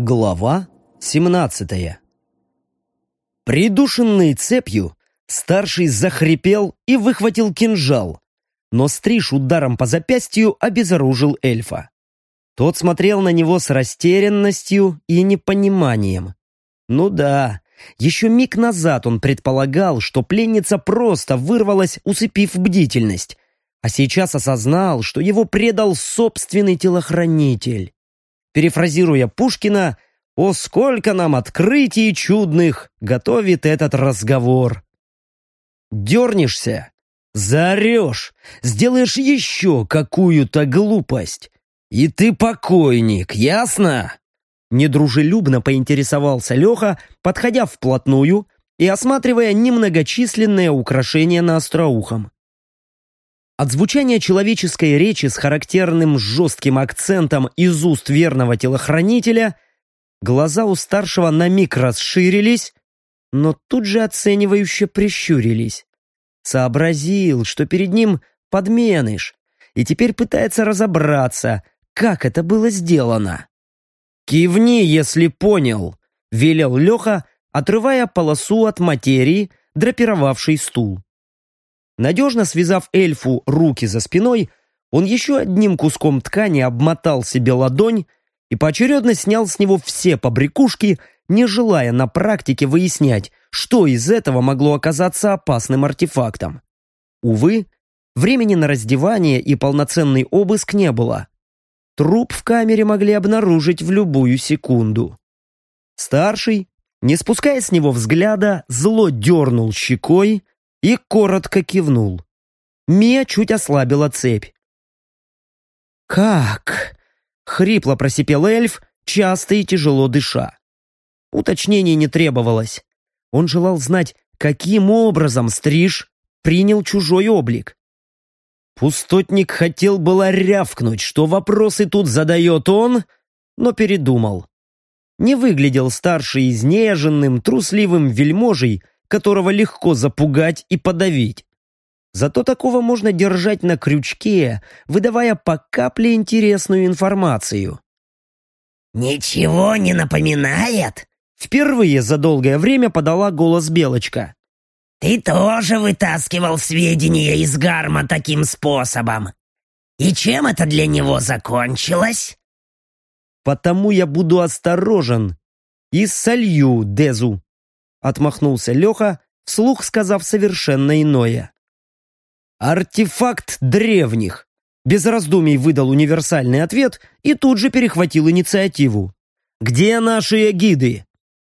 Глава 17. Придушенный цепью, старший захрипел и выхватил кинжал, но Стриж ударом по запястью обезоружил эльфа. Тот смотрел на него с растерянностью и непониманием. Ну да, еще миг назад он предполагал, что пленница просто вырвалась, усыпив бдительность, а сейчас осознал, что его предал собственный телохранитель. Перефразируя Пушкина, «О, сколько нам открытий чудных готовит этот разговор!» Дернешься, заорешь, сделаешь еще какую-то глупость, и ты покойник, ясно? Недружелюбно поинтересовался Леха, подходя вплотную и осматривая немногочисленные украшения на остроухом. От звучания человеческой речи с характерным жестким акцентом из уст верного телохранителя глаза у старшего на миг расширились, но тут же оценивающе прищурились. Сообразил, что перед ним подменыш, и теперь пытается разобраться, как это было сделано. «Кивни, если понял», — велел Леха, отрывая полосу от материи, драпировавшей стул. Надежно связав эльфу руки за спиной, он еще одним куском ткани обмотал себе ладонь и поочередно снял с него все побрякушки, не желая на практике выяснять, что из этого могло оказаться опасным артефактом. Увы, времени на раздевание и полноценный обыск не было. Труп в камере могли обнаружить в любую секунду. Старший, не спуская с него взгляда, зло дернул щекой и коротко кивнул. Мия чуть ослабила цепь. «Как?» — хрипло просипел эльф, часто и тяжело дыша. Уточнений не требовалось. Он желал знать, каким образом Стриж принял чужой облик. Пустотник хотел было рявкнуть, что вопросы тут задает он, но передумал. Не выглядел старший изнеженным, трусливым вельможей, которого легко запугать и подавить. Зато такого можно держать на крючке, выдавая по капле интересную информацию. «Ничего не напоминает?» Впервые за долгое время подала голос Белочка. «Ты тоже вытаскивал сведения из Гарма таким способом. И чем это для него закончилось?» «Потому я буду осторожен и солью Дезу», — отмахнулся Леха, вслух сказав совершенно иное. «Артефакт древних», — без раздумий выдал универсальный ответ и тут же перехватил инициативу. «Где наши гиды?»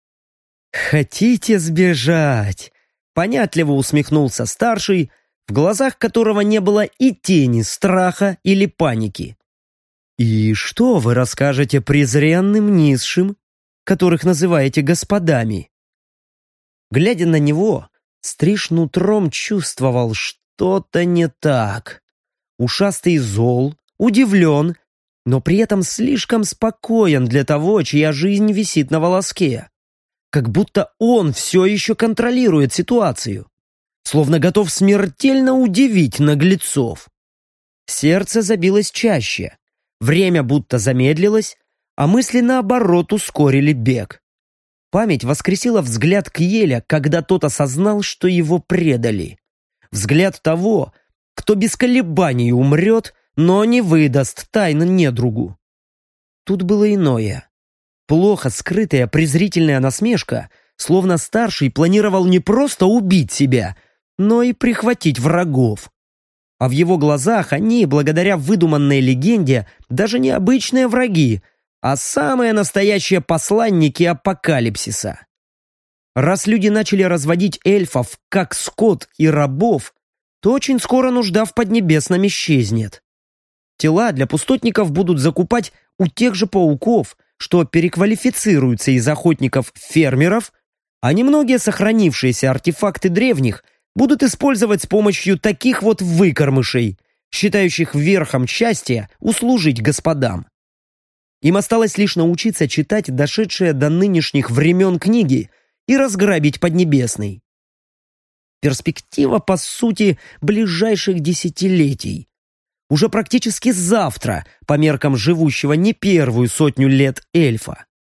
«Хотите сбежать?» — понятливо усмехнулся старший, в глазах которого не было и тени страха или паники. «И что вы расскажете презренным низшим, которых называете господами?» Глядя на него, Стриж нутром чувствовал что-то не так. Ушастый зол, удивлен, но при этом слишком спокоен для того, чья жизнь висит на волоске. Как будто он все еще контролирует ситуацию, словно готов смертельно удивить наглецов. Сердце забилось чаще, время будто замедлилось, а мысли наоборот ускорили бег. Память воскресила взгляд Кьеля, когда тот осознал, что его предали. Взгляд того, кто без колебаний умрет, но не выдаст тайну недругу. Тут было иное. Плохо скрытая презрительная насмешка, словно старший планировал не просто убить себя, но и прихватить врагов. А в его глазах они, благодаря выдуманной легенде, даже не обычные враги, а самые настоящие посланники апокалипсиса. Раз люди начали разводить эльфов как скот и рабов, то очень скоро нужда в Поднебесном исчезнет. Тела для пустотников будут закупать у тех же пауков, что переквалифицируются из охотников в фермеров, а немногие сохранившиеся артефакты древних будут использовать с помощью таких вот выкормышей, считающих верхом счастья услужить господам. Им осталось лишь научиться читать дошедшие до нынешних времен книги и разграбить Поднебесный. Перспектива, по сути, ближайших десятилетий. Уже практически завтра, по меркам живущего не первую сотню лет эльфа.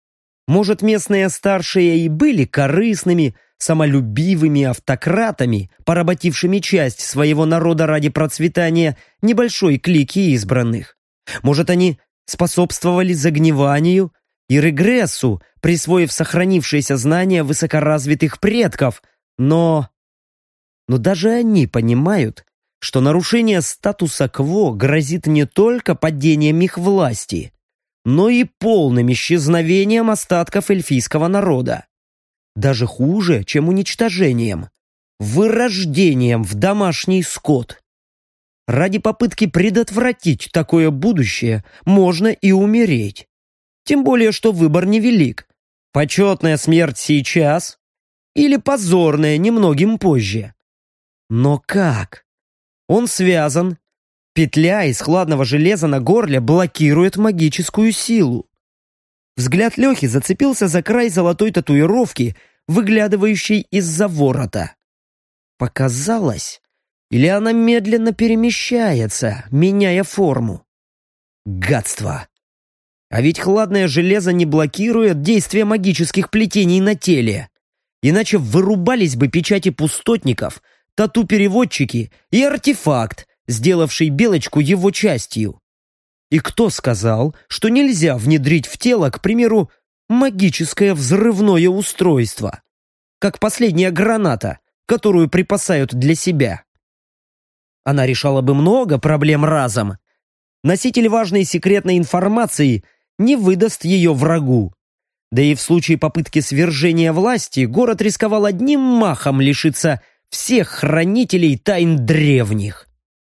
Может, местные старшие и были корыстными, самолюбивыми автократами, поработившими часть своего народа ради процветания небольшой клики избранных. Может, они способствовали загниванию и регрессу, присвоив сохранившиеся знания высокоразвитых предков, но даже они понимают, что нарушение статуса-кво грозит не только падением их власти, но и полным исчезновением остатков эльфийского народа. Даже хуже, чем уничтожением, вырождением в домашний скот. Ради попытки предотвратить такое будущее можно и умереть. Тем более, что выбор невелик. Почетная смерть сейчас или позорная немногим позже. Но как? Он связан. Петля из хладного железа на горле блокирует магическую силу. Взгляд Лехи зацепился за край золотой татуировки, выглядывающей из-за ворота. Показалось, или она медленно перемещается, меняя форму. Гадство! А ведь хладное железо не блокирует действие магических плетений на теле. Иначе вырубались бы печати пустотников, тату-переводчики и артефакт, сделавший Белочку его частью. И кто сказал, что нельзя внедрить в тело, к примеру, магическое взрывное устройство, как последняя граната, которую припасают для себя? Она решала бы много проблем разом. Носитель важной секретной информации не выдаст ее врагу. Да и в случае попытки свержения власти город рисковал одним махом лишиться всех хранителей тайн древних.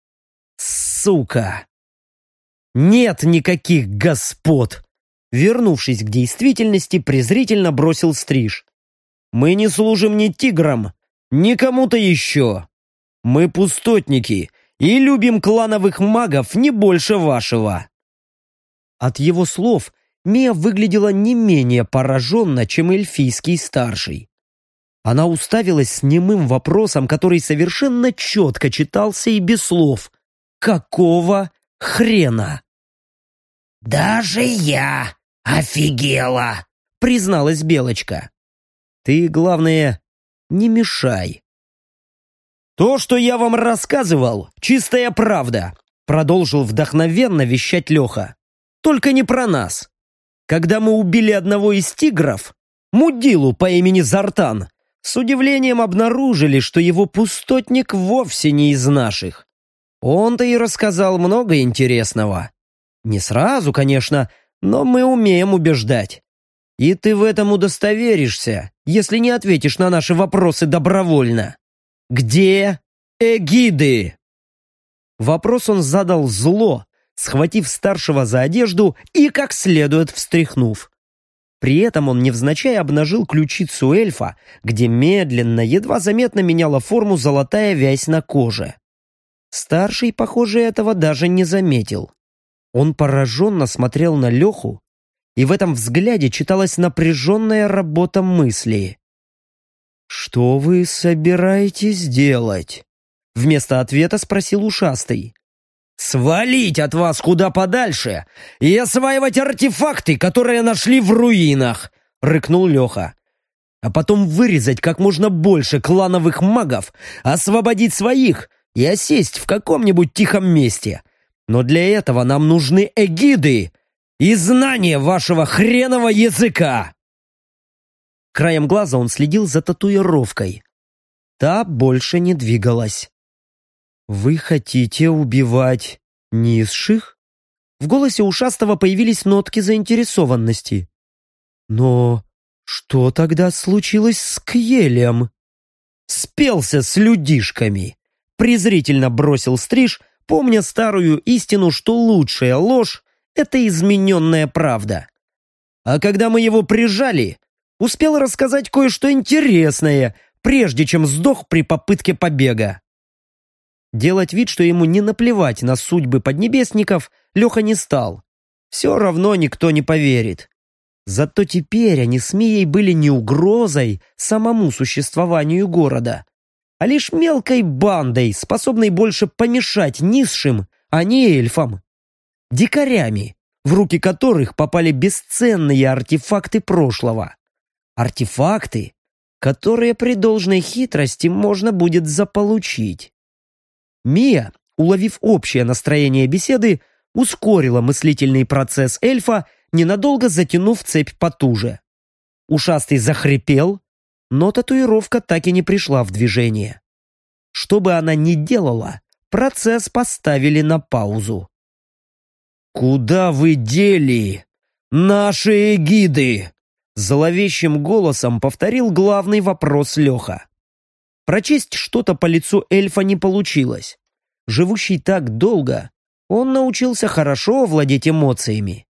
Сука! Нет никаких господ! Вернувшись к действительности, презрительно бросил Стриж. Мы не служим ни тиграм, ни кому-то еще. Мы пустотники и любим клановых магов не больше вашего. От его слов Мия выглядела не менее пораженно, чем эльфийский старший. Она уставилась с немым вопросом, который совершенно четко читался и без слов. Какого хрена? «Даже я офигела!» — призналась Белочка. «Ты, главное, не мешай». «То, что я вам рассказывал, чистая правда», — продолжил вдохновенно вещать Леха. «Только не про нас. Когда мы убили одного из тигров, мудилу по имени Зартан, с удивлением обнаружили, что его пустотник вовсе не из наших. Он-то и рассказал много интересного. Не сразу, конечно, но мы умеем убеждать. И ты в этом удостоверишься, если не ответишь на наши вопросы добровольно. Где эгиды?» Вопрос он задал зло, схватив старшего за одежду и как следует встряхнув. При этом он невзначай обнажил ключицу эльфа, где медленно, едва заметно меняла форму золотая вязь на коже. Старший, похоже, этого даже не заметил. Он пораженно смотрел на Леху, и в этом взгляде читалась напряженная работа мысли. «Что вы собираетесь делать?» Вместо ответа спросил ушастый. «Свалить от вас куда подальше и осваивать артефакты, которые нашли в руинах!» — рыкнул Леха. «А потом вырезать как можно больше клановых магов, освободить своих и осесть в каком-нибудь тихом месте. Но для этого нам нужны эгиды и знание вашего хренового языка!» Краем глаза он следил за татуировкой. Та больше не двигалась. «Вы хотите убивать низших?» В голосе ушастого появились нотки заинтересованности. «Но что тогда случилось с Кьелем?» «Спелся с людишками!» Презрительно бросил Стриж, помня старую истину, что лучшая ложь — это измененная правда. А когда мы его прижали, успел рассказать кое-что интересное, прежде чем сдох при попытке побега. Делать вид, что ему не наплевать на судьбы поднебесников, Леха не стал. Все равно никто не поверит. Зато теперь они с Мией были не угрозой самому существованию города, а лишь мелкой бандой, способной больше помешать низшим, а не эльфам. Дикарями, в руки которых попали бесценные артефакты прошлого. Артефакты, которые при должной хитрости можно будет заполучить. Мия, уловив общее настроение беседы, ускорила мыслительный процесс эльфа, ненадолго затянув цепь потуже. Ушастый захрипел, но татуировка так и не пришла в движение. Что бы она ни делала, процесс поставили на паузу. «Куда вы дели наши эгиды?» Зловещим голосом повторил главный вопрос Леха. Прочесть что-то по лицу эльфа не получилось. Живущий так долго, он научился хорошо владеть эмоциями.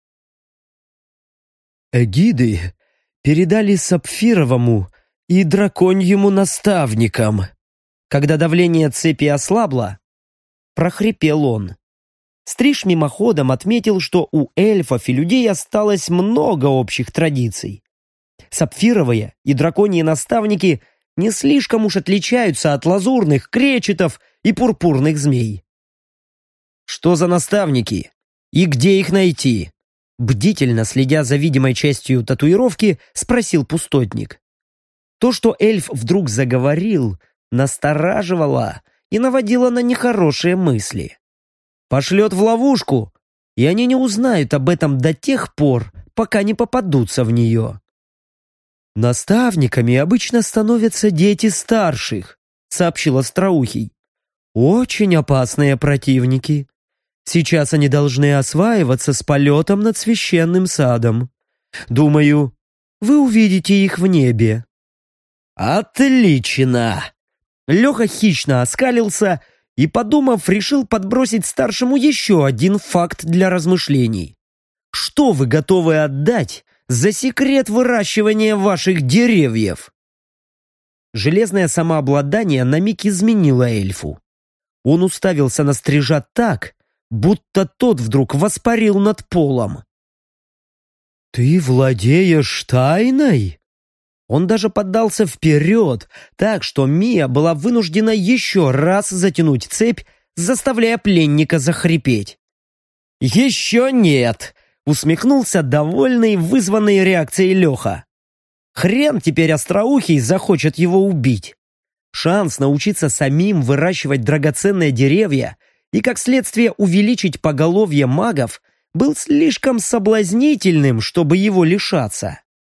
«Эгиды передали Сапфировому и драконьему наставникам». Когда давление цепи ослабло, прохрипел он. Стриж мимоходом отметил, что у эльфов и людей осталось много общих традиций. Сапфировые и драконьи наставники не слишком уж отличаются от лазурных, кречетов и пурпурных змей. «Что за наставники? И где их найти?» Бдительно следя за видимой частью татуировки, спросил пустотник. То, что эльф вдруг заговорил, настораживало и наводило на нехорошие мысли. Пошлет в ловушку, и они не узнают об этом до тех пор, пока не попадутся в нее. «Наставниками обычно становятся дети старших», — сообщил Остроухий. «Очень опасные противники. Сейчас они должны осваиваться с полетом над священным садом. Думаю, вы увидите их в небе». «Отлично!» Леха хищно оскалился и, подумав, решил подбросить старшему еще один факт для размышлений. «Что вы готовы отдать за секрет выращивания ваших деревьев?» Железное самообладание на миг изменило эльфу. Он уставился на Стрижа так, будто тот вдруг воспарил над полом. «Ты владеешь тайной?» Он даже поддался вперед, так что Мия была вынуждена еще раз затянуть цепь, заставляя пленника захрипеть. «Еще нет!» — усмехнулся довольный вызванной реакцией Леха. «Хрен теперь Остроухий захочет его убить. Шанс научиться самим выращивать драгоценные деревья и, как следствие, увеличить поголовье магов был слишком соблазнительным, чтобы его лишаться.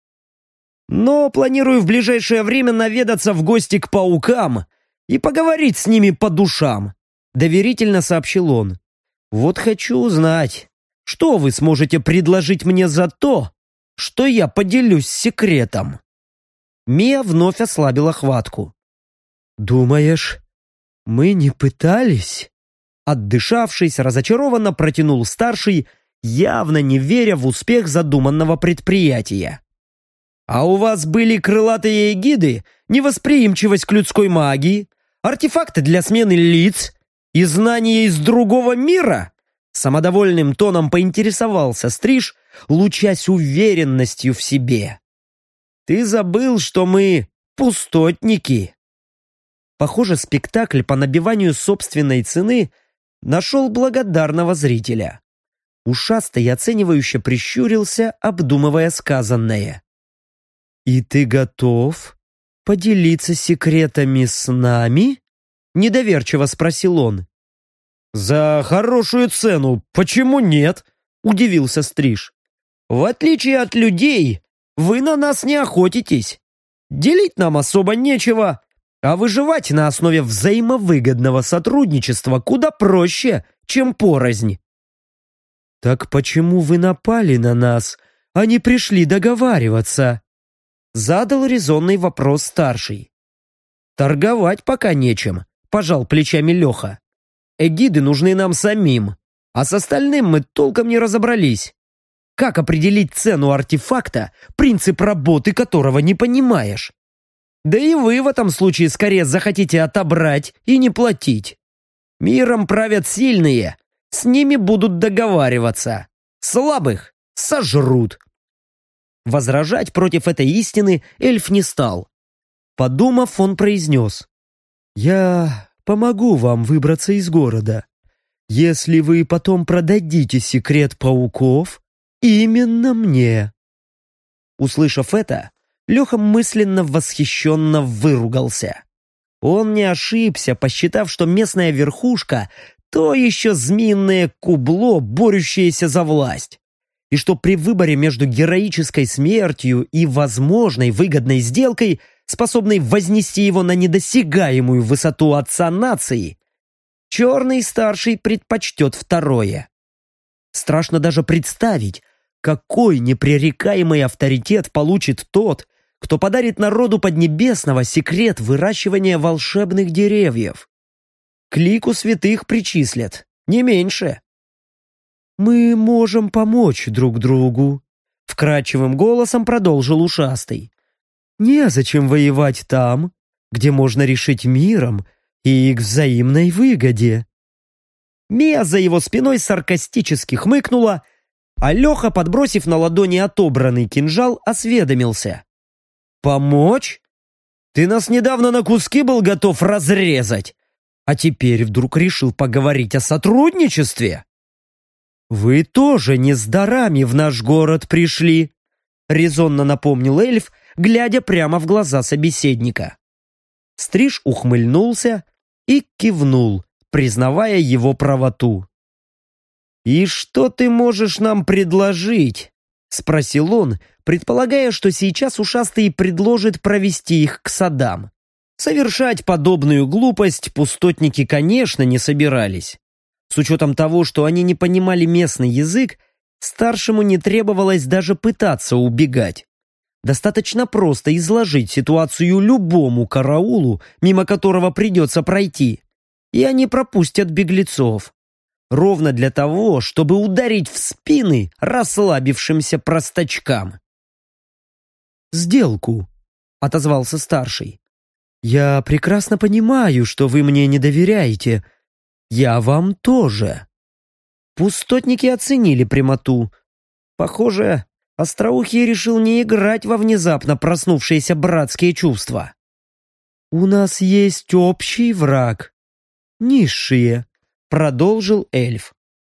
Но планирую в ближайшее время наведаться в гости к паукам и поговорить с ними по душам», — доверительно сообщил он. «Вот хочу узнать, что вы сможете предложить мне за то, что я поделюсь секретом». Мия вновь ослабила хватку. «Думаешь, мы не пытались?» Отдышавшись, разочарованно протянул старший, явно не веря в успех задуманного предприятия. «А у вас были крылатые эгиды, невосприимчивость к людской магии, артефакты для смены лиц и знания из другого мира?» Самодовольным тоном поинтересовался Стриж, лучась уверенностью в себе. «Ты забыл, что мы пустотники?» Похоже, спектакль по набиванию собственной цены нашел благодарного зрителя. Ушастый оценивающе прищурился, обдумывая сказанное. «И ты готов поделиться секретами с нами?» — недоверчиво спросил он. «За хорошую цену, почему нет?» — удивился Стриж. «В отличие от людей, вы на нас не охотитесь. Делить нам особо нечего, а выживать на основе взаимовыгодного сотрудничества куда проще, чем порознь». «Так почему вы напали на нас, а не пришли договариваться?» Задал резонный вопрос старший. «Торговать пока нечем», — пожал плечами Леха. «Эгиды нужны нам самим, а с остальным мы толком не разобрались. Как определить цену артефакта, принцип работы которого не понимаешь? Да и вы в этом случае скорее захотите отобрать и не платить. Миром правят сильные, с ними будут договариваться. Слабых сожрут». Возражать против этой истины эльф не стал. Подумав, он произнес: «Я помогу вам выбраться из города. Если вы потом продадите секрет пауков, Именно мне. Услышав это, Леха мысленно восхищенно выругался. Он не ошибся, посчитав, что местная верхушка — то еще змеиное кубло, борющееся за власть, и что при выборе между героической смертью и возможной выгодной сделкой, способной вознести его на недосягаемую высоту отца нации, Черный Старший предпочтет второе. Страшно даже представить, какой непререкаемый авторитет получит тот, кто подарит народу Поднебесного секрет выращивания волшебных деревьев. К лику святых причислят, не меньше. «Мы можем помочь друг другу», — вкрадчивым голосом продолжил Ушастый. «Незачем воевать там, где можно решить миром и к взаимной выгоде». Мия за его спиной саркастически хмыкнула, а Леха, подбросив на ладони отобранный кинжал, осведомился. «Помочь? Ты нас недавно на куски был готов разрезать, а теперь вдруг решил поговорить о сотрудничестве?» «Вы тоже не с дарами в наш город пришли», — резонно напомнил эльф, глядя прямо в глаза собеседника. Стриж ухмыльнулся и кивнул, признавая его правоту. «И что ты можешь нам предложить?» — спросил он, предполагая, что сейчас Ушастый предложит провести их к садам. Совершать подобную глупость пустотники, конечно, не собирались. С учетом того, что они не понимали местный язык, старшему не требовалось даже пытаться убегать. Достаточно просто изложить ситуацию любому караулу, мимо которого придется пройти, и они пропустят беглецов. Ровно для того, чтобы ударить в спины расслабившимся простачкам. «Сделку», — отозвался старший. «Я прекрасно понимаю, что вы мне не доверяете. Я вам тоже». Пустотники оценили прямоту. Похоже, Остроухий решил не играть во внезапно проснувшиеся братские чувства. «У нас есть общий враг. Низшие», — продолжил эльф.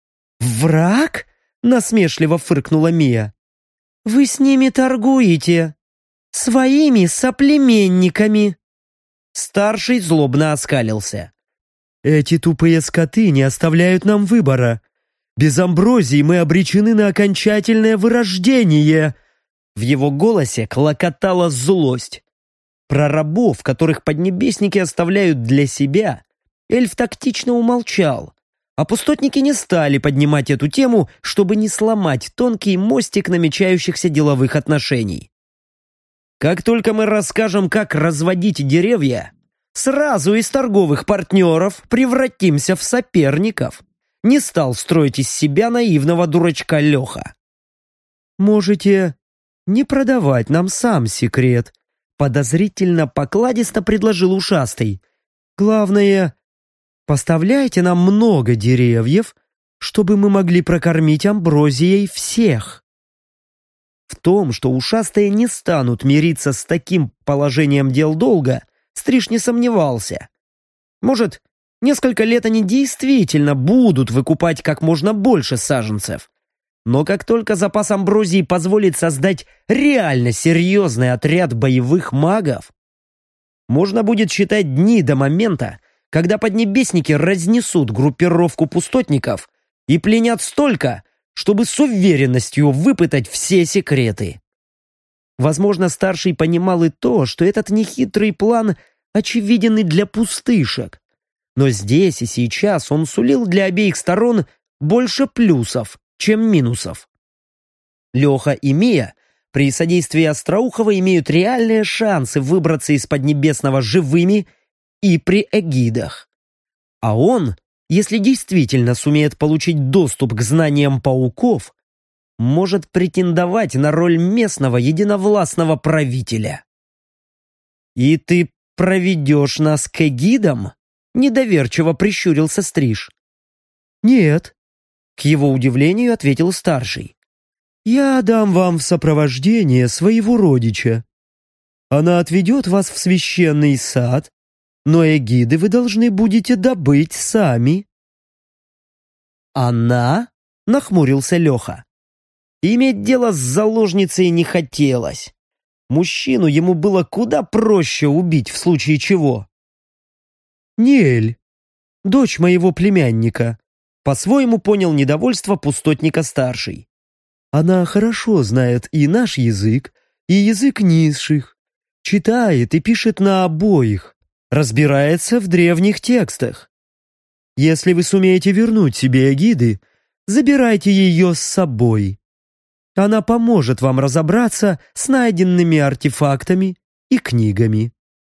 «Враг?» — насмешливо фыркнула Мия. «Вы с ними торгуете. Своими соплеменниками». Старший злобно оскалился. «Эти тупые скоты не оставляют нам выбора. Без амброзии мы обречены на окончательное вырождение». В его голосе клокотала злость. Про рабов, которых поднебесники оставляют для себя, эльф тактично умолчал, а пустотники не стали поднимать эту тему, чтобы не сломать тонкий мостик намечающихся деловых отношений. «Как только мы расскажем, как разводить деревья, сразу из торговых партнеров превратимся в соперников», не стал строить из себя наивного дурачка Леха. «Можете не продавать нам сам секрет», подозрительно покладисто предложил Ушастый. «Главное, поставляйте нам много деревьев, чтобы мы могли прокормить амброзией всех». В том, что Ушастые не станут мириться с таким положением дел долго, Стриж не сомневался. Может, несколько лет они действительно будут выкупать как можно больше саженцев. Но как только запас амброзии позволит создать реально серьезный отряд боевых магов, можно будет считать дни до момента, когда поднебесники разнесут группировку пустотников и пленят столько, чтобы с уверенностью выпытать все секреты. Возможно, старший понимал и то, что этот нехитрый план очевиден и для пустышек. Но здесь и сейчас он сулил для обеих сторон больше плюсов, чем минусов. Леха и Мия при содействии Остроухова имеют реальные шансы выбраться из Поднебесного живыми и при эгидах. А он, если действительно сумеет получить доступ к знаниям пауков, может претендовать на роль местного единовластного правителя. «И ты проведешь нас к эгидам?» — недоверчиво прищурился Стриж. «Нет», — к его удивлению ответил старший. «Я дам вам в сопровождение своего родича. Она отведет вас в священный сад, но эгиды вы должны будете добыть сами». «Она?» — нахмурился Леха. и иметь дело с заложницей не хотелось. Мужчину ему было куда проще убить в случае чего. «Ниэль, дочь моего племянника», по-своему понял недовольство пустотника-старший. «Она хорошо знает и наш язык, и язык низших, читает и пишет на обоих, разбирается в древних текстах. Если вы сумеете вернуть себе эгиды, забирайте ее с собой. Она поможет вам разобраться с найденными артефактами и книгами».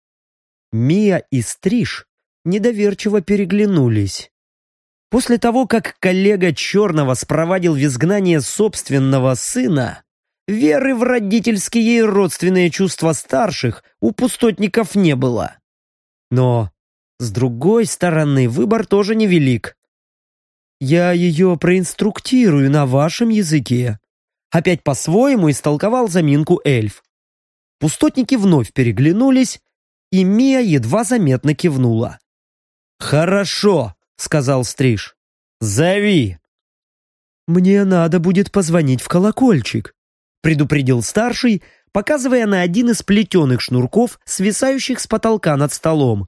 Мия и Стриж недоверчиво переглянулись. После того, как коллега Черного спровадил в изгнание собственного сына, веры в родительские и родственные чувства старших у пустотников не было. Но, с другой стороны, выбор тоже невелик. «Я ее проинструктирую на вашем языке», опять по-своему истолковал заминку эльф. Пустотники вновь переглянулись, и Мия едва заметно кивнула. «Хорошо», — сказал Стриж. «Зови». «Мне надо будет позвонить в колокольчик», — предупредил старший, показывая на один из плетеных шнурков, свисающих с потолка над столом.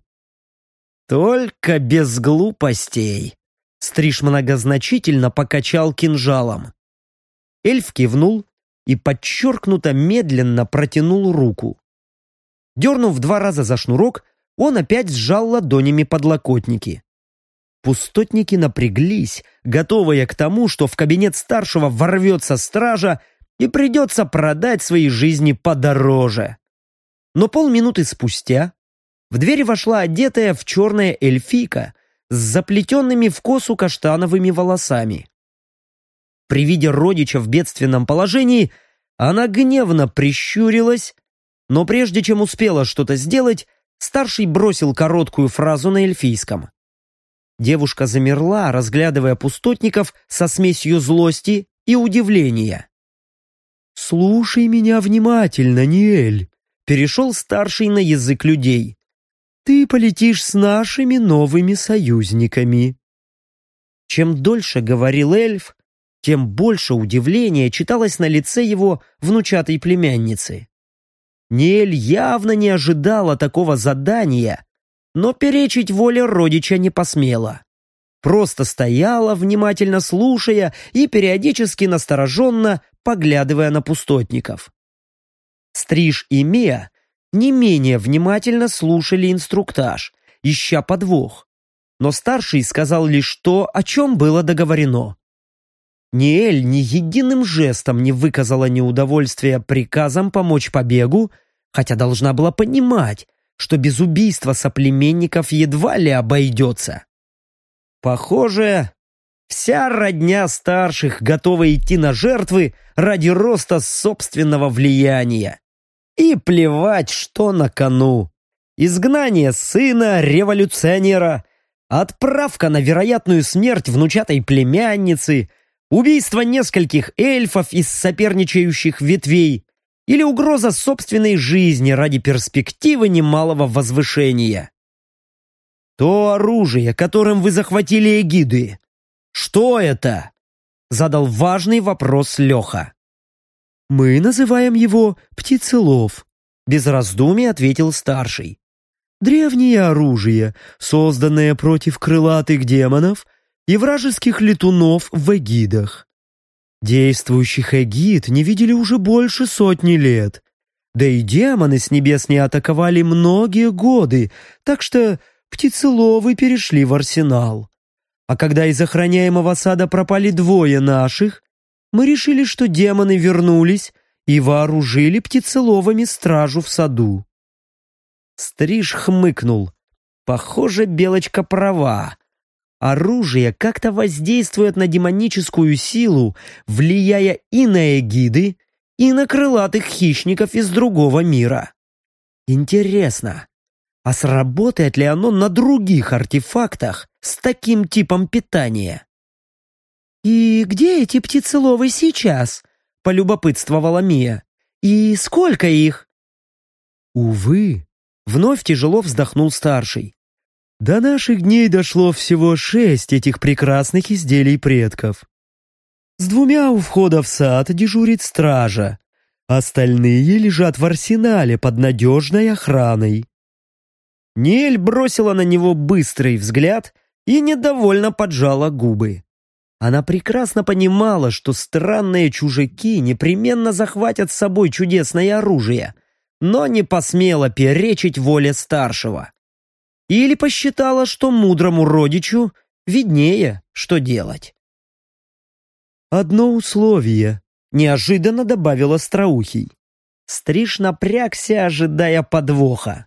«Только без глупостей», — Стриж многозначительно покачал кинжалом. Эльф кивнул и подчеркнуто медленно протянул руку. Дернув 2 раза за шнурок, он опять сжал ладонями подлокотники. Пустотники напряглись, готовые к тому, что в кабинет старшего ворвется стража и придется продать свои жизни подороже. Но полминуты спустя в дверь вошла одетая в черное эльфийка с заплетенными в косу каштановыми волосами. При виде родича в бедственном положении она гневно прищурилась, но прежде чем успела что-то сделать, старший бросил короткую фразу на эльфийском. Девушка замерла, разглядывая пустотников со смесью злости и удивления. «Слушай меня внимательно, Ниэль», — перешел старший на язык людей. «Ты полетишь с нашими новыми союзниками». Чем дольше говорил эльф, тем больше удивления читалось на лице его внучатой племянницы. Ниэль явно не ожидала такого задания, но перечить воле родича не посмела. Просто стояла, внимательно слушая и периодически настороженно поглядывая на пустотников. Стриж и Мия не менее внимательно слушали инструктаж, ища подвох, но старший сказал лишь то, о чем было договорено. Ниэль ни единым жестом не выказала неудовольствия приказом помочь побегу, хотя должна была понимать, что без убийства соплеменников едва ли обойдется. Похоже, вся родня старших готова идти на жертвы ради роста собственного влияния. И плевать, что на кону. Изгнание сына революционера, отправка на вероятную смерть внучатой племянницы, убийство нескольких эльфов из соперничающих ветвей или угроза собственной жизни ради перспективы немалого возвышения. «То оружие, которым вы захватили эгиды, что это?» — задал важный вопрос Леха. «Мы называем его птицелов», — без раздумий ответил старший. «Древнее оружие, созданное против крылатых демонов и вражеских летунов в эгидах. Действующих эгид не видели уже больше 100 лет, да и демоны с небес не атаковали многие годы, так что птицеловы перешли в арсенал. А когда из охраняемого сада пропали 2 наших, мы решили, что демоны вернулись и вооружили птицеловыми стражу в саду». Стриж хмыкнул. Похоже, Белочка права. Оружие как-то воздействует на демоническую силу, влияя и на эгиды, и на крылатых хищников из другого мира. Интересно, а сработает ли оно на других артефактах с таким типом питания? «И где эти птицеловы сейчас?» — полюбопытствовала Мия. «И сколько их?» «Увы», — вновь тяжело вздохнул старший. «До наших дней дошло всего 6 этих прекрасных изделий предков. С 2 у входа в сад дежурит стража. Остальные лежат в арсенале под надежной охраной. Ниэль бросила на него быстрый взгляд и недовольно поджала губы. Она прекрасно понимала, что странные чужаки непременно захватят с собой чудесное оружие, но не посмела перечить воле старшего. Или посчитала, что мудрому родичу виднее, что делать. «Одно условие», — неожиданно добавил Остроухий. Стриж напрягся, ожидая подвоха.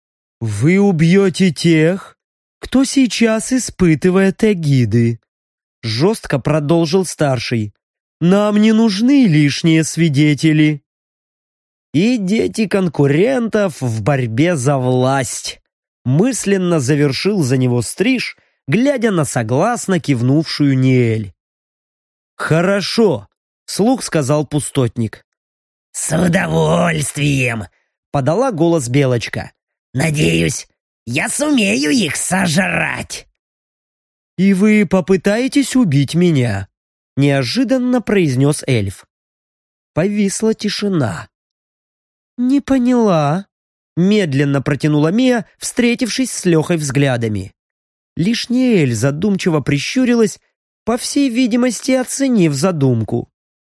«Вы убьете тех, кто сейчас испытывает эгиды», — жестко продолжил старший. «Нам не нужны лишние свидетели». «И дети конкурентов в борьбе за власть», — мысленно завершил за него Стриж, глядя на согласно кивнувшую Ниэль. «Хорошо», — вслух сказал пустотник. «С удовольствием!» — подала голос Белочка. «Надеюсь, я сумею их сожрать!» «И вы попытаетесь убить меня?» — неожиданно произнес эльф. Повисла тишина. «Не поняла», — медленно протянула Мия, встретившись с Лехой взглядами. Лишь Ниэль задумчиво прищурилась, по всей видимости, оценив задумку.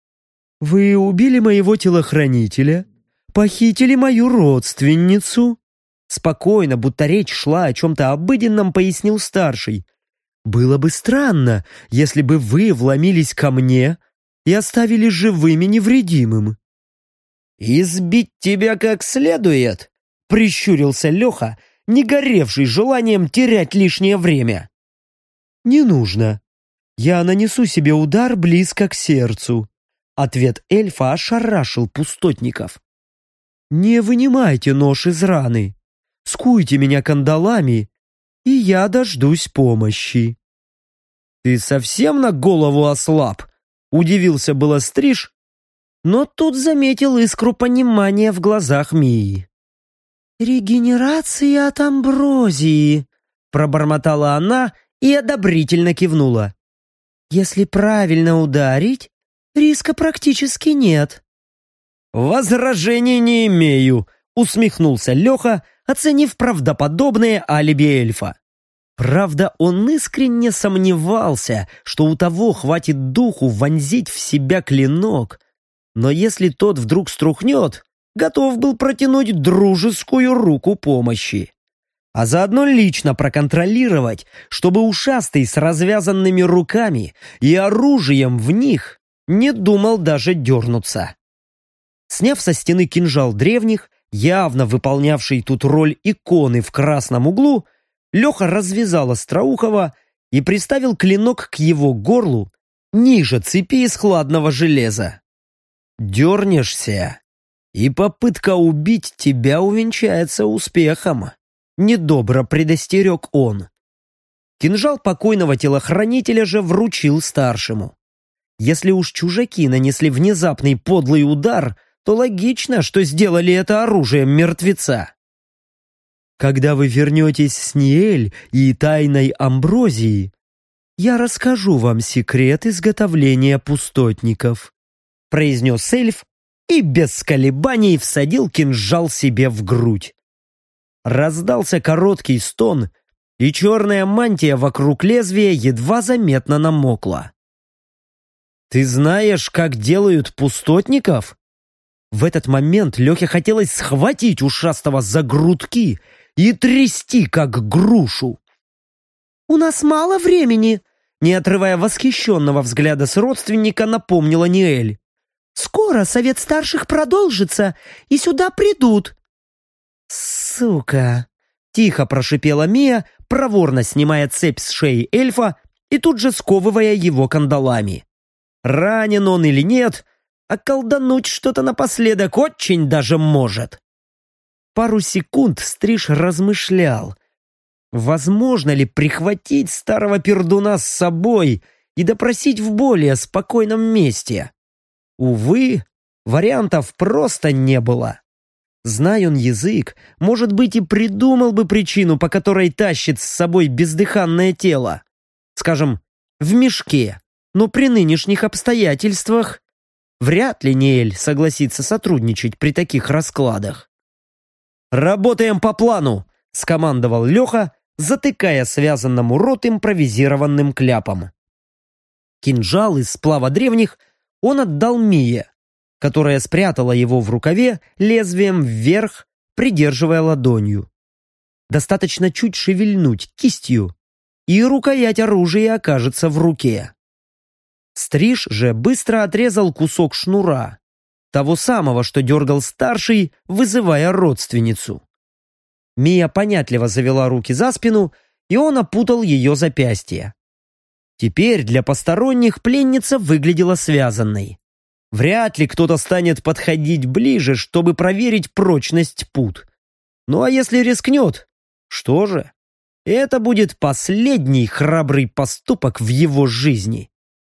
«Вы убили моего телохранителя, похитили мою родственницу?» Спокойно, будто речь шла о чем-то обыденном, пояснил старший. «Было бы странно, если бы вы вломились ко мне и оставили живым и невредимым». «Избить тебя как следует?» — прищурился Леха, не горевший желанием терять лишнее время. «Не нужно. Я нанесу себе удар близко к сердцу». Ответ эльфа ошарашил пустотников. «Не вынимайте нож из раны. Скуйте меня кандалами, и я дождусь помощи». «Ты совсем на голову ослаб?» — удивился было Стриж, но тут заметил искру понимания в глазах Мии. «Регенерация от амброзии», — пробормотала она и одобрительно кивнула. «Если правильно ударить, риска практически нет». «Возражений не имею», — усмехнулся Леха, оценив правдоподобное алиби эльфа. Правда, он искренне сомневался, что у того хватит духу вонзить в себя клинок, но если тот вдруг струхнет, готов был протянуть дружескую руку помощи. А заодно лично проконтролировать, чтобы ушастый с развязанными руками и оружием в них не думал даже дернуться. Сняв со стены кинжал древних, явно выполнявший тут роль иконы в красном углу, Леха развязал Остроухова и приставил клинок к его горлу ниже цепи из хладного железа. «Дернешься, и попытка убить тебя увенчается успехом», — недобро предостерег он. Кинжал покойного телохранителя же вручил старшему. Если уж чужаки нанесли внезапный подлый удар, то логично, что сделали это оружием мертвеца. «Когда вы вернетесь с Ниэль и тайной амброзией, я расскажу вам секрет изготовления пустотников», произнес эльф и без колебаний всадил кинжал себе в грудь. Раздался короткий стон, и черная мантия вокруг лезвия едва заметно намокла. «Ты знаешь, как делают пустотников?» В этот момент Лехе хотелось схватить ушастого за грудки и трясти, как грушу. «У нас мало времени», — не отрывая восхищенного взгляда с родственника, напомнила Ниэль. «Скоро совет старших продолжится, и сюда придут». «Сука!» — тихо прошипела Мия, проворно снимая цепь с шеи эльфа и тут же сковывая его кандалами. Ранен он или нет, а колдануть что-то напоследок очень даже может. Пару секунд Стриж размышлял, возможно ли прихватить старого пердуна с собой и допросить в более спокойном месте. Увы, вариантов просто не было. Зная он язык, может быть, и придумал бы причину, по которой тащит с собой бездыханное тело. Скажем, в мешке, но при нынешних обстоятельствах вряд ли Ниэль согласится сотрудничать при таких раскладах. «Работаем по плану!» — скомандовал Леха, затыкая связанному рот импровизированным кляпом. Кинжал из сплава древних он отдал Мие, которая спрятала его в рукаве лезвием вверх, придерживая ладонью. Достаточно чуть шевельнуть кистью, и рукоять оружия окажется в руке. Стриж же быстро отрезал кусок шнура, того самого, что дергал старший, вызывая родственницу. Мия понятливо завела руки за спину, и он опутал ее запястье. Теперь для посторонних пленница выглядела связанной. Вряд ли кто-то станет подходить ближе, чтобы проверить прочность пут. Ну а если рискнет, что же? Это будет последний храбрый поступок в его жизни.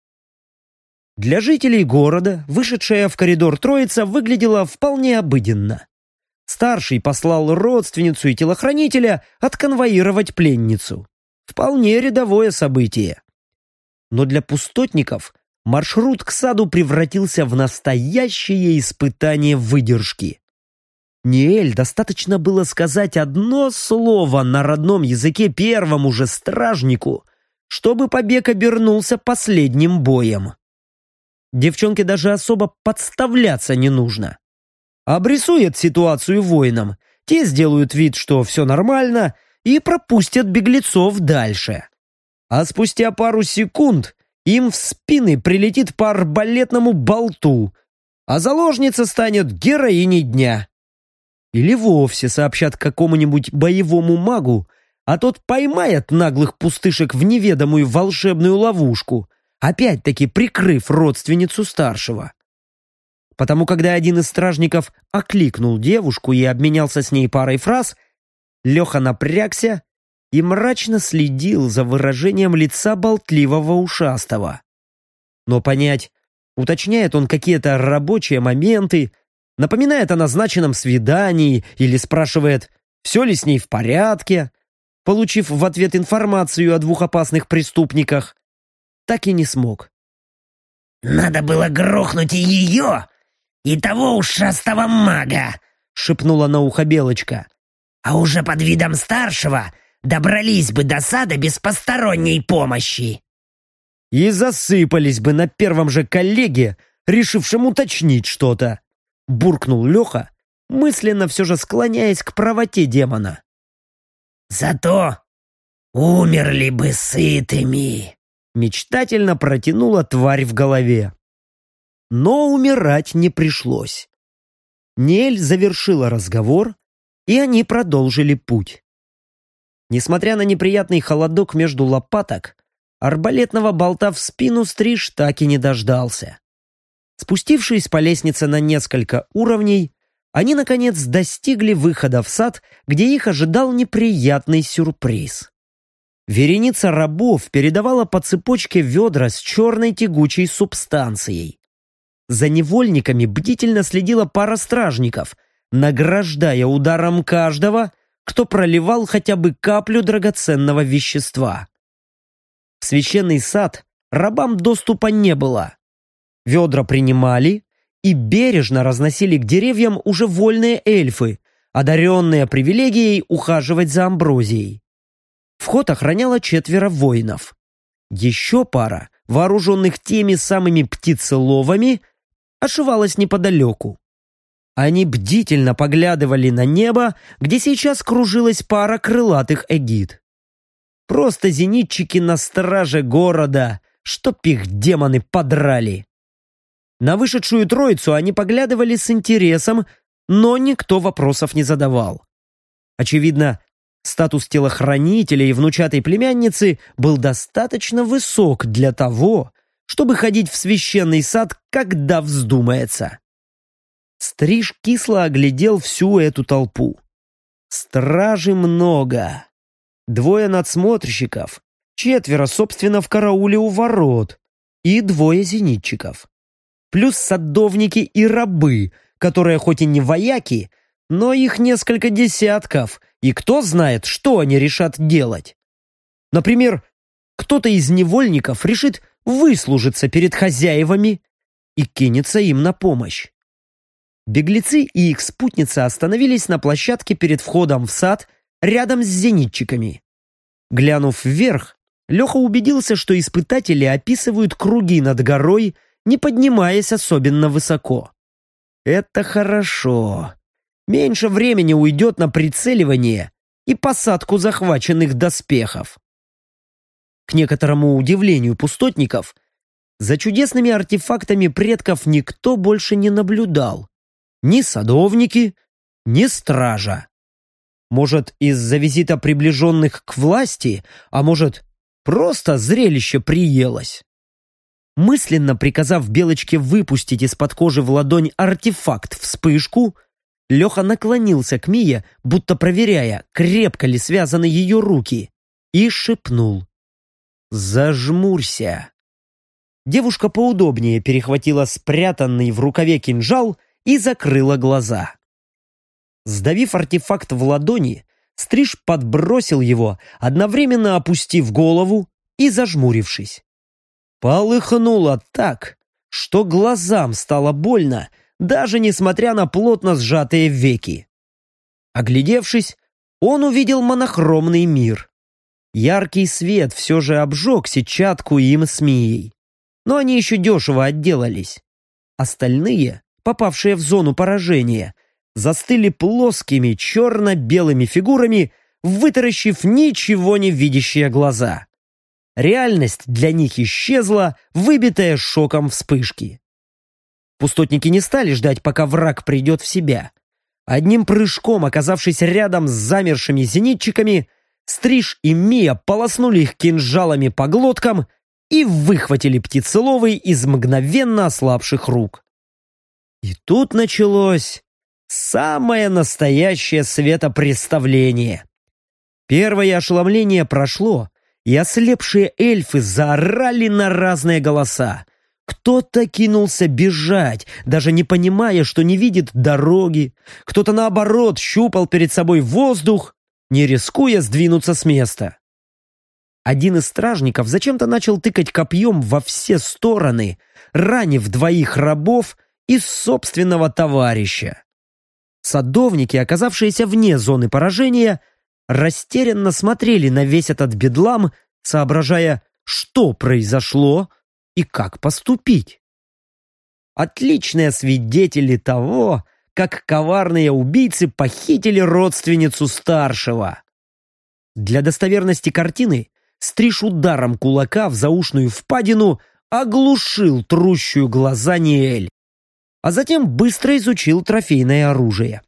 Для жителей города вышедшая в коридор троица выглядела вполне обыденно. Старший послал родственницу и телохранителя отконвоировать пленницу. Вполне рядовое событие. Но для пустотников маршрут к саду превратился в настоящее испытание выдержки. Ниэль достаточно было сказать одно слово на родном языке первому же стражнику, чтобы побег обернулся последним боем. Девчонке даже особо подставляться не нужно. Обрисует ситуацию воинам, те сделают вид, что все нормально, и пропустят беглецов дальше. А спустя пару секунд им в спины прилетит по арбалетному болту, а заложница станет героиней дня. Или вовсе сообщат какому-нибудь боевому магу, а тот поймает наглых пустышек в неведомую волшебную ловушку, опять-таки прикрыв родственницу старшего. Потому когда один из стражников окликнул девушку и обменялся с ней парой фраз, Леха напрягся и мрачно следил за выражением лица болтливого ушастого. Но понять, уточняет он какие-то рабочие моменты, напоминает о назначенном свидании или спрашивает, все ли с ней в порядке, получив в ответ информацию о двух опасных преступниках, так и не смог. «Надо было грохнуть и ее, и того ушастого мага», — шепнула на ухо Белочка. «А уже под видом старшего добрались бы до сада без посторонней помощи». И засыпались бы на первом же коллеге, решившем уточнить что-то, буркнул Леха, мысленно все же склоняясь к правоте демона. «Зато умерли бы сытыми», — мечтательно протянула тварь в голове. Но умирать не пришлось. Ниэль завершила разговор, и они продолжили путь. Несмотря на неприятный холодок между лопаток, арбалетного болта в спину Стриж так и не дождался. Спустившись по лестнице на несколько уровней, они, наконец, достигли выхода в сад, где их ожидал неприятный сюрприз. Вереница рабов передавала по цепочке ведра с черной тягучей субстанцией. За невольниками бдительно следила пара стражников, награждая ударом каждого, кто проливал хотя бы каплю драгоценного вещества. В священный сад рабам доступа не было. Ведра принимали и бережно разносили к деревьям уже вольные эльфы, одаренные привилегией ухаживать за амброзией. Вход охраняло 4 воинов. Еще пара, вооруженных теми самыми птицеловами, ошивалась неподалеку. Они бдительно поглядывали на небо, где сейчас кружилась пара крылатых эгид. Просто зенитчики на страже города, чтоб их демоны подрали. На вышедшую троицу они поглядывали с интересом, но никто вопросов не задавал. Очевидно, статус телохранителя и внучатой племянницы был достаточно высок для того, чтобы ходить в священный сад, когда вздумается. Стриж кисло оглядел всю эту толпу. Стражи много. 2 надсмотрщиков, 4, собственно, в карауле у ворот, и 2 зенитчиков. Плюс садовники и рабы, которые хоть и не вояки, но их несколько десятков, и кто знает, что они решат делать. Например, кто-то из невольников решит выслужится перед хозяевами и кинется им на помощь. Беглецы и их спутница остановились на площадке перед входом в сад рядом с зенитчиками. Глянув вверх, Леха убедился, что испытатели описывают круги над горой, не поднимаясь особенно высоко. Это хорошо. Меньше времени уйдет на прицеливание и посадку захваченных доспехов. К некоторому удивлению пустотников, за чудесными артефактами предков никто больше не наблюдал. Ни садовники, ни стража. Может, из-за визита приближенных к власти, а может, просто зрелище приелось. Мысленно приказав Белочке выпустить из-под кожи в ладонь артефакт-вспышку, Леха наклонился к Мие, будто проверяя, крепко ли связаны ее руки, и шепнул: «Зажмурься». Девушка поудобнее перехватила спрятанный в рукаве кинжал и закрыла глаза. Сдавив артефакт в ладони, Стриж подбросил его, одновременно опустив голову и зажмурившись. Полыхнуло так, что глазам стало больно, даже несмотря на плотно сжатые веки. Оглядевшись, он увидел монохромный мир. Яркий свет все же обжег сетчатку им с Мией. Но они еще дешево отделались. Остальные, попавшие в зону поражения, застыли плоскими черно-белыми фигурами, вытаращив ничего не видящие глаза. Реальность для них исчезла, выбитая шоком вспышки. Пустотники не стали ждать, пока враг придет в себя. Одним прыжком, оказавшись рядом с замершими зенитчиками, Стриж и Мия полоснули их кинжалами по глоткам и выхватили птицеловый из мгновенно ослабших рук. И тут началось самое настоящее светопреставление. Первое ошеломление прошло, и ослепшие эльфы заорали на разные голоса. Кто-то кинулся бежать, даже не понимая, что не видит дороги. Кто-то, наоборот, щупал перед собой воздух, не рискуя сдвинуться с места. Один из стражников зачем-то начал тыкать копьем во все стороны, ранив двоих рабов и собственного товарища. Садовники, оказавшиеся вне зоны поражения, растерянно смотрели на весь этот бедлам, соображая, что произошло и как поступить. Отличные свидетели того, как коварные убийцы похитили родственницу старшего. Для достоверности картины Стриж ударом кулака в заушную впадину оглушил трущую глаза Ниэль, а затем быстро изучил трофейное оружие.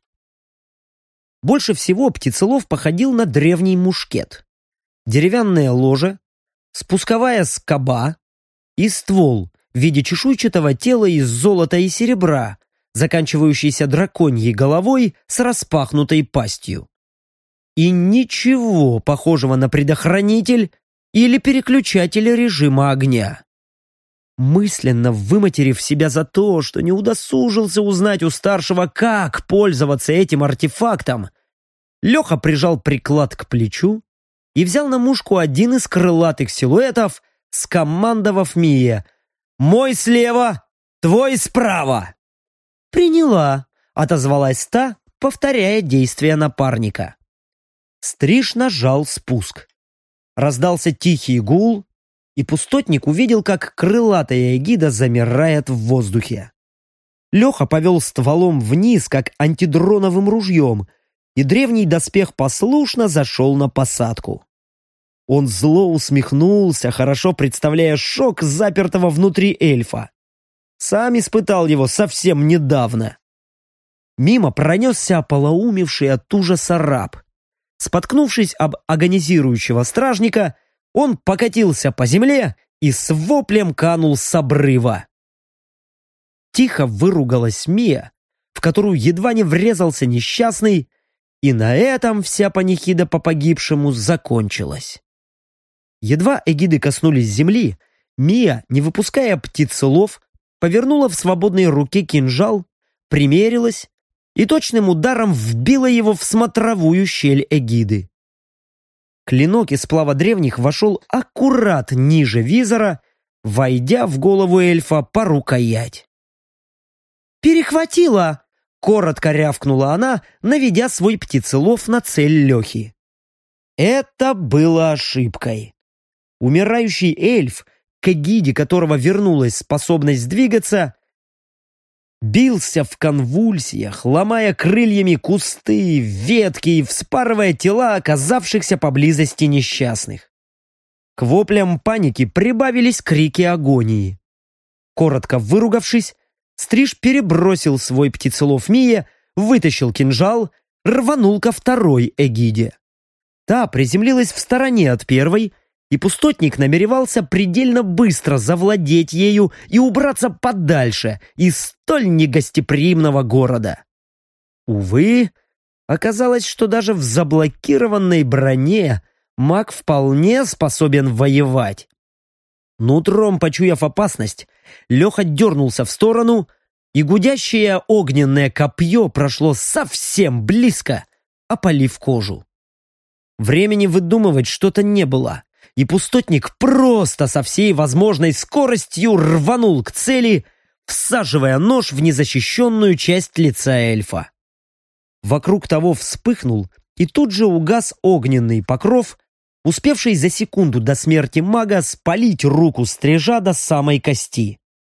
Больше всего птицелов походил на древний мушкет. Деревянное ложе, спусковая скоба и ствол в виде чешуйчатого тела из золота и серебра, заканчивающийся драконьей головой с распахнутой пастью. И ничего похожего на предохранитель или переключатель режима огня. Мысленно выматерив себя за то, что не удосужился узнать у старшего, как пользоваться этим артефактом, Леха прижал приклад к плечу и взял на мушку один из крылатых силуэтов, скомандовав Мие: «Мой слева, твой справа!» «Приняла», — отозвалась та, повторяя действия напарника. Стриж нажал спуск. Раздался тихий гул, и пустотник увидел, как крылатая эгида замирает в воздухе. Леха повел стволом вниз, как антидроновым ружьем, и древний доспех послушно зашел на посадку. Он зло усмехнулся, хорошо представляя шок запертого внутри эльфа. Сам испытал его совсем недавно. Мимо пронесся ополоумевший от ужаса раб. Споткнувшись об агонизирующего стражника, он покатился по земле и с воплем канул с обрыва. Тихо выругалась Мия, в которую едва не врезался несчастный, и на этом вся панихида по погибшему закончилась. Едва эгиды коснулись земли, Мия, не выпуская птицелов, повернула в свободной руке кинжал, примерилась и точным ударом вбила его в смотровую щель эгиды. Клинок из сплава древних вошел аккурат ниже визора, войдя в голову эльфа по рукоять. «Перехватила!» — коротко рявкнула она, наведя свой птицелов на цель Лехи. Это было ошибкой. Умирающий эльф, к эгиде которого вернулась способность двигаться, бился в конвульсиях, ломая крыльями кусты, ветки и вспарывая тела оказавшихся поблизости несчастных. К воплям паники прибавились крики агонии. Коротко выругавшись, Стриж перебросил свой птицелов Мие, вытащил кинжал, рванул ко второй эгиде. Та приземлилась в стороне от первой, и пустотник намеревался предельно быстро завладеть ею и убраться подальше из столь негостеприимного города. Увы, оказалось, что даже в заблокированной броне маг вполне способен воевать. Нутром почуяв опасность, Леха дернулся в сторону, и гудящее огненное копье прошло совсем близко, опалив кожу. Времени выдумывать что-то не было, и пустотник просто со всей возможной скоростью рванул к цели, всаживая нож в незащищенную часть лица эльфа. Вокруг того вспыхнул и тут же угас огненный покров, успевший за секунду до смерти мага спалить руку стрижа до самой кости.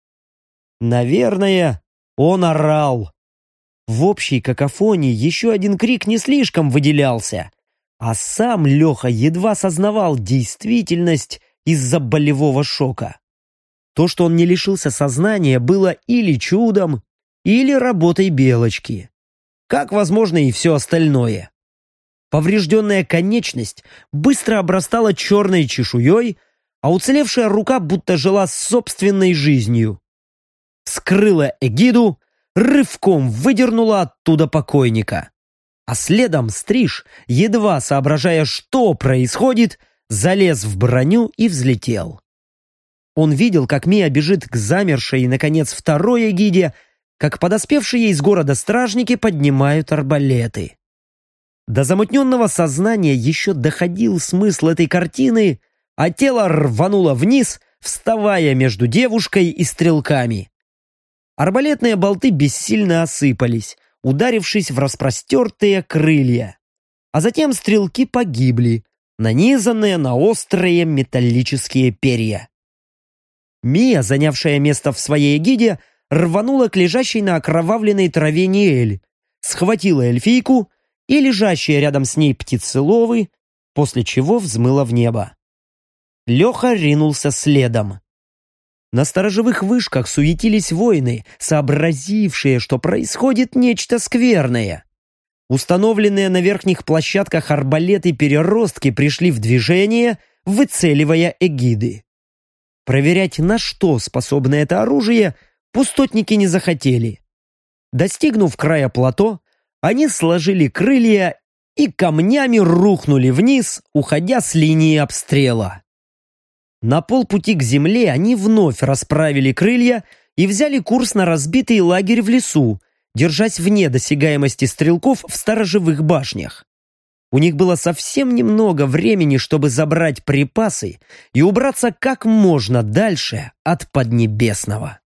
Наверное, он орал. В общей какофонии еще один крик не слишком выделялся, а сам Леха едва сознавал действительность из-за болевого шока. То, что он не лишился сознания, было или чудом, или работой Белочки. Как, возможно, и все остальное. Поврежденная конечность быстро обрастала черной чешуей, а уцелевшая рука будто жила собственной жизнью. Вскрыла эгиду, рывком выдернула оттуда покойника. А следом Стриж, едва соображая, что происходит, залез в броню и взлетел. Он видел, как Мия бежит к замершей и, наконец, второй эгиде, как подоспевшие из города стражники поднимают арбалеты. До замутненного сознания еще доходил смысл этой картины, а тело рвануло вниз, вставая между девушкой и стрелками. Арбалетные болты бессильно осыпались, ударившись в распростертые крылья. А затем стрелки погибли, нанизанные на острые металлические перья. Мия, занявшая место в своей эгиде, рванула к лежащей на окровавленной траве Ниэль, схватила эльфийку и лежащие рядом с ней птицеловы, после чего взмыла в небо. Леха ринулся следом. На сторожевых вышках суетились воины, сообразившие, что происходит нечто скверное. Установленные на верхних площадках арбалеты-переростки пришли в движение, выцеливая эгиды. Проверять, на что способно это оружие, пустотники не захотели. Достигнув края плато, они сложили крылья и камнями рухнули вниз, уходя с линии обстрела. На полпути к земле они вновь расправили крылья и взяли курс на разбитый лагерь в лесу, держась вне досягаемости стрелков в сторожевых башнях. У них было совсем немного времени, чтобы забрать припасы и убраться как можно дальше от Поднебесного.